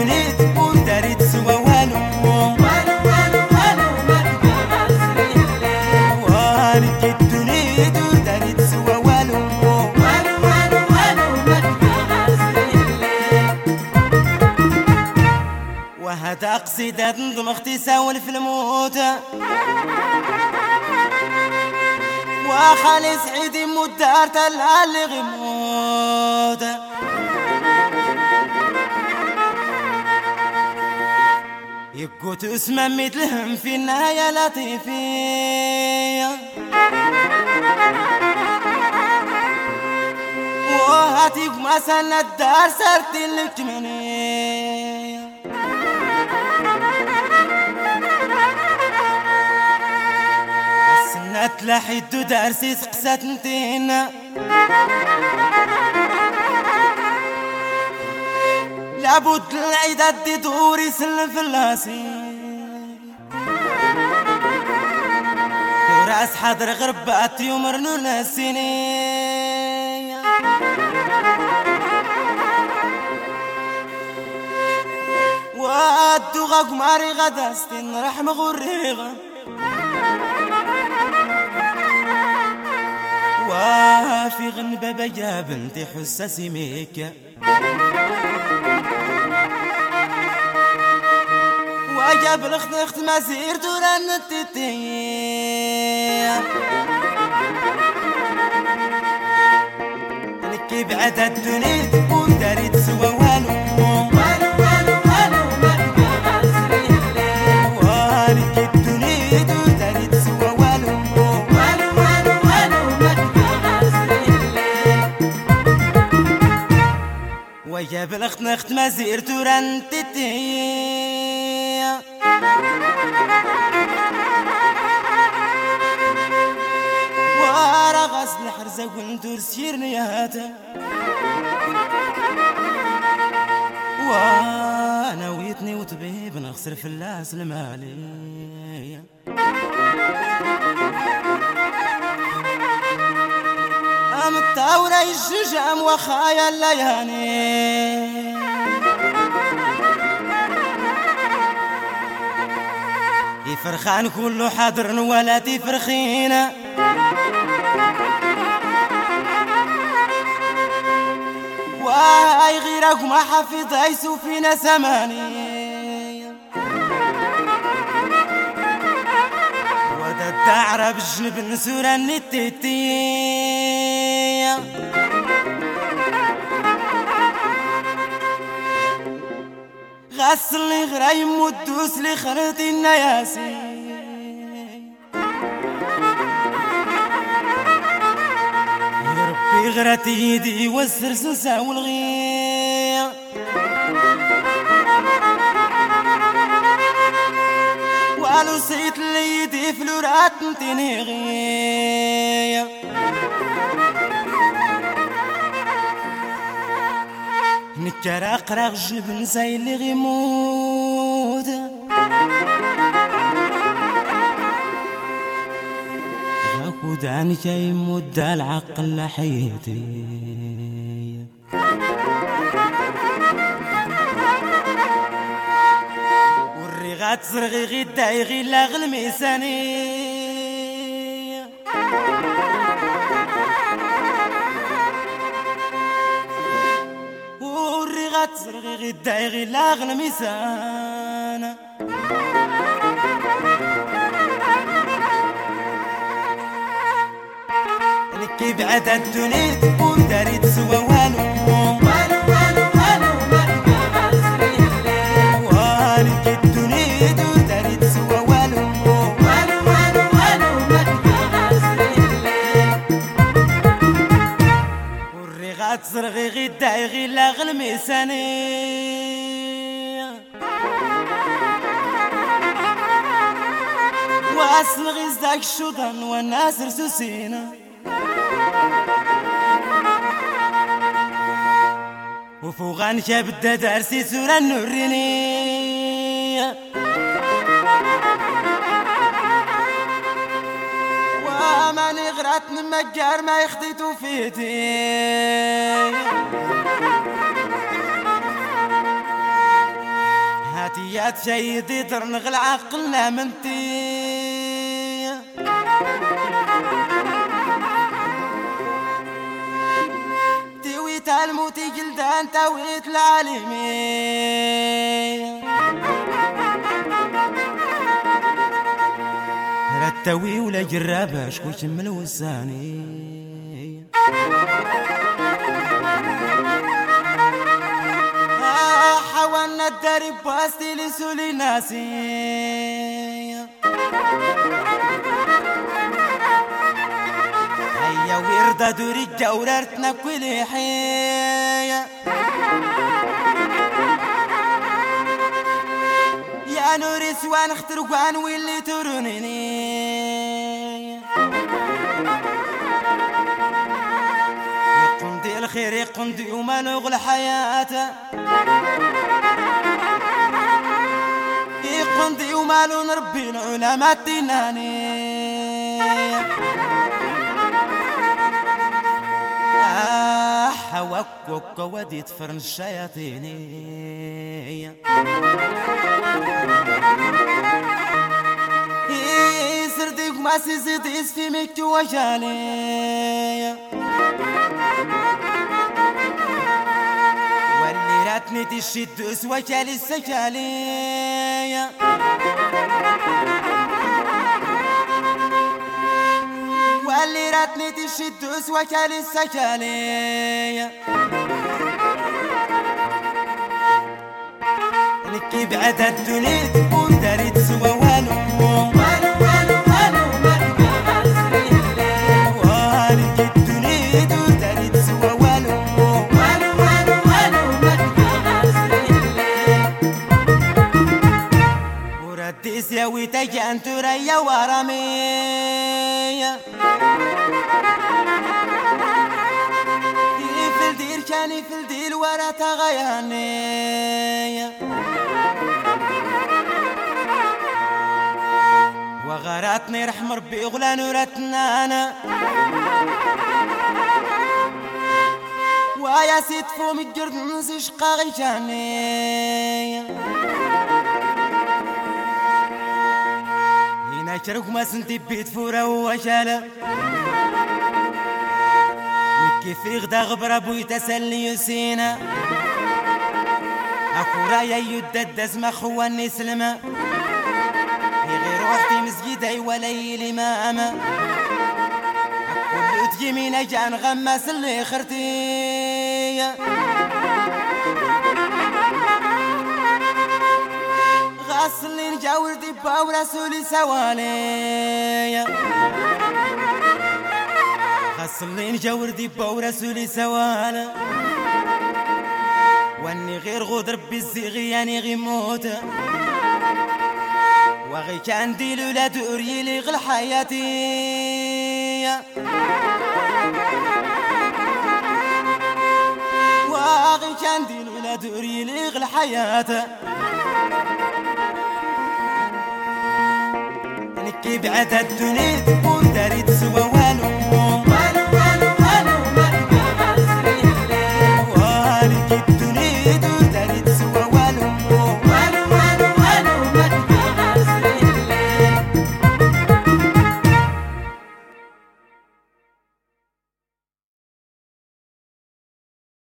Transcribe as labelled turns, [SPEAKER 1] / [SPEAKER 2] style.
[SPEAKER 1] الدنيا وداري تسوى والو
[SPEAKER 2] والو والو والو ما تقول غزري الليل
[SPEAKER 1] وهالك الدنيا وداري تسوى والو
[SPEAKER 2] والو والو والو ما تقول غزري الليل
[SPEAKER 1] وهذا قصيدة نظم اختساول في الموت وخالي سعيدي مدار تلها اللي غموت يقوت اسمه مثلهم في النهاية لطيفية وهاتيك ما سنة الدار سرت لك منية السنة تلاحيد دارسي سقسات نتينا لابد العيدات دي دور يسلم في اللاسين راس حضر غربات يمرنو السنين وادو غاق ماري غدا ستين رحم غريغا وفي غنبة بيا بنتي حساسي ميكا وجاب الاخت مسير دوران التتية نكي بعد الدنيا وداري تسوى والو
[SPEAKER 2] والو والو والو ما تقول غزري الليل
[SPEAKER 1] وهالك الدنيا وداري تسوى والو
[SPEAKER 2] والو والو والو ما تقول غزري الليل
[SPEAKER 1] وجاب الاخت مسير دوران التتية ورغس الحرزة وندور سير نياته وانا ويتني وطبيب نخسر في اللاس المالي ام التاورة الشجام وخايا اللياني يفرخان كله حاضر ولا تفرخينا واي غيرك ما حفظ ايسو فينا سماني ودا الدعرة بالجنب نسورة النتيتية غسل لي غرايم ودوس لي خرط النياسي يا ربي غرت يدي والسرسوسة والغية والو سيت لي يدي فلورات نتيني غية نكرا قراغ جبن زي اللي غيموت غاكود عنك يمد العقل لحيتي والرغات زرغي غدا يغيلا غلميساني تزرغي غدا يغيلا غلميسانا نكي بعد الدنيا وداري تسوى والو
[SPEAKER 2] والو والو والو ما تقول غزري الليل
[SPEAKER 1] وهالك الدنيا وداري تسوى والو
[SPEAKER 2] والو والو والو ما تقول غزري الليل
[SPEAKER 1] والرغات زرغي غدا يغيلا غلميساني واصل غيزداك الشوطان والناس رسوسينا وفوغان كبدا دارسي سورة النوريني وماني غرات نمجار ما يخديتو فيتي يا تشيدي ترنغ العقل لا منتي تويت الموت جلدان تويت العالمين رتوي ولا جرابها شكوش من الوساني حاولنا الدرب باستي لسولي ناسي هيا ويرضى دوري جوررتنا كل حية يا نوري سوان اخترق وان واللي ترونيني يقندي الخير يقندي وما نغل حياته يقندي وما نربي العلماء الديناني حوكك ودي تفرن الشياطين سرديك ما سيزيد اسفيمك وجالي واللي راتني تشد وجالي السجالي واللي راتني تشد وجالي السجالي لكي بعد الدنيا تكون داري تسوى والو يسوي تجان تريا ورمية في الدير كاني في الدير ورا تغياني وغراتني رحم ربي غلا نورتنا انا ويا سيد فوم الجرد نسيش قاغي جاني شرق ما سنتي بيت فورا وشالة كيف يغدا غبر ابوي تسلي يسينا اكو رايا يددس ما خواني سلمة غير روحتي مسجدي وليلي ما اما اكو بيوت يمين جان غمس اللي خرتي غسلي نجاور دبا ورسولي سوالي غسلي نجاور دبا ورسولي سوالي واني غير غدر بالزيغي يعني غي موت وغي كان دي الولاد أريلي غل حياتي وغي كان دي الولاد أريلي غل حياتي كي بعد الدنيا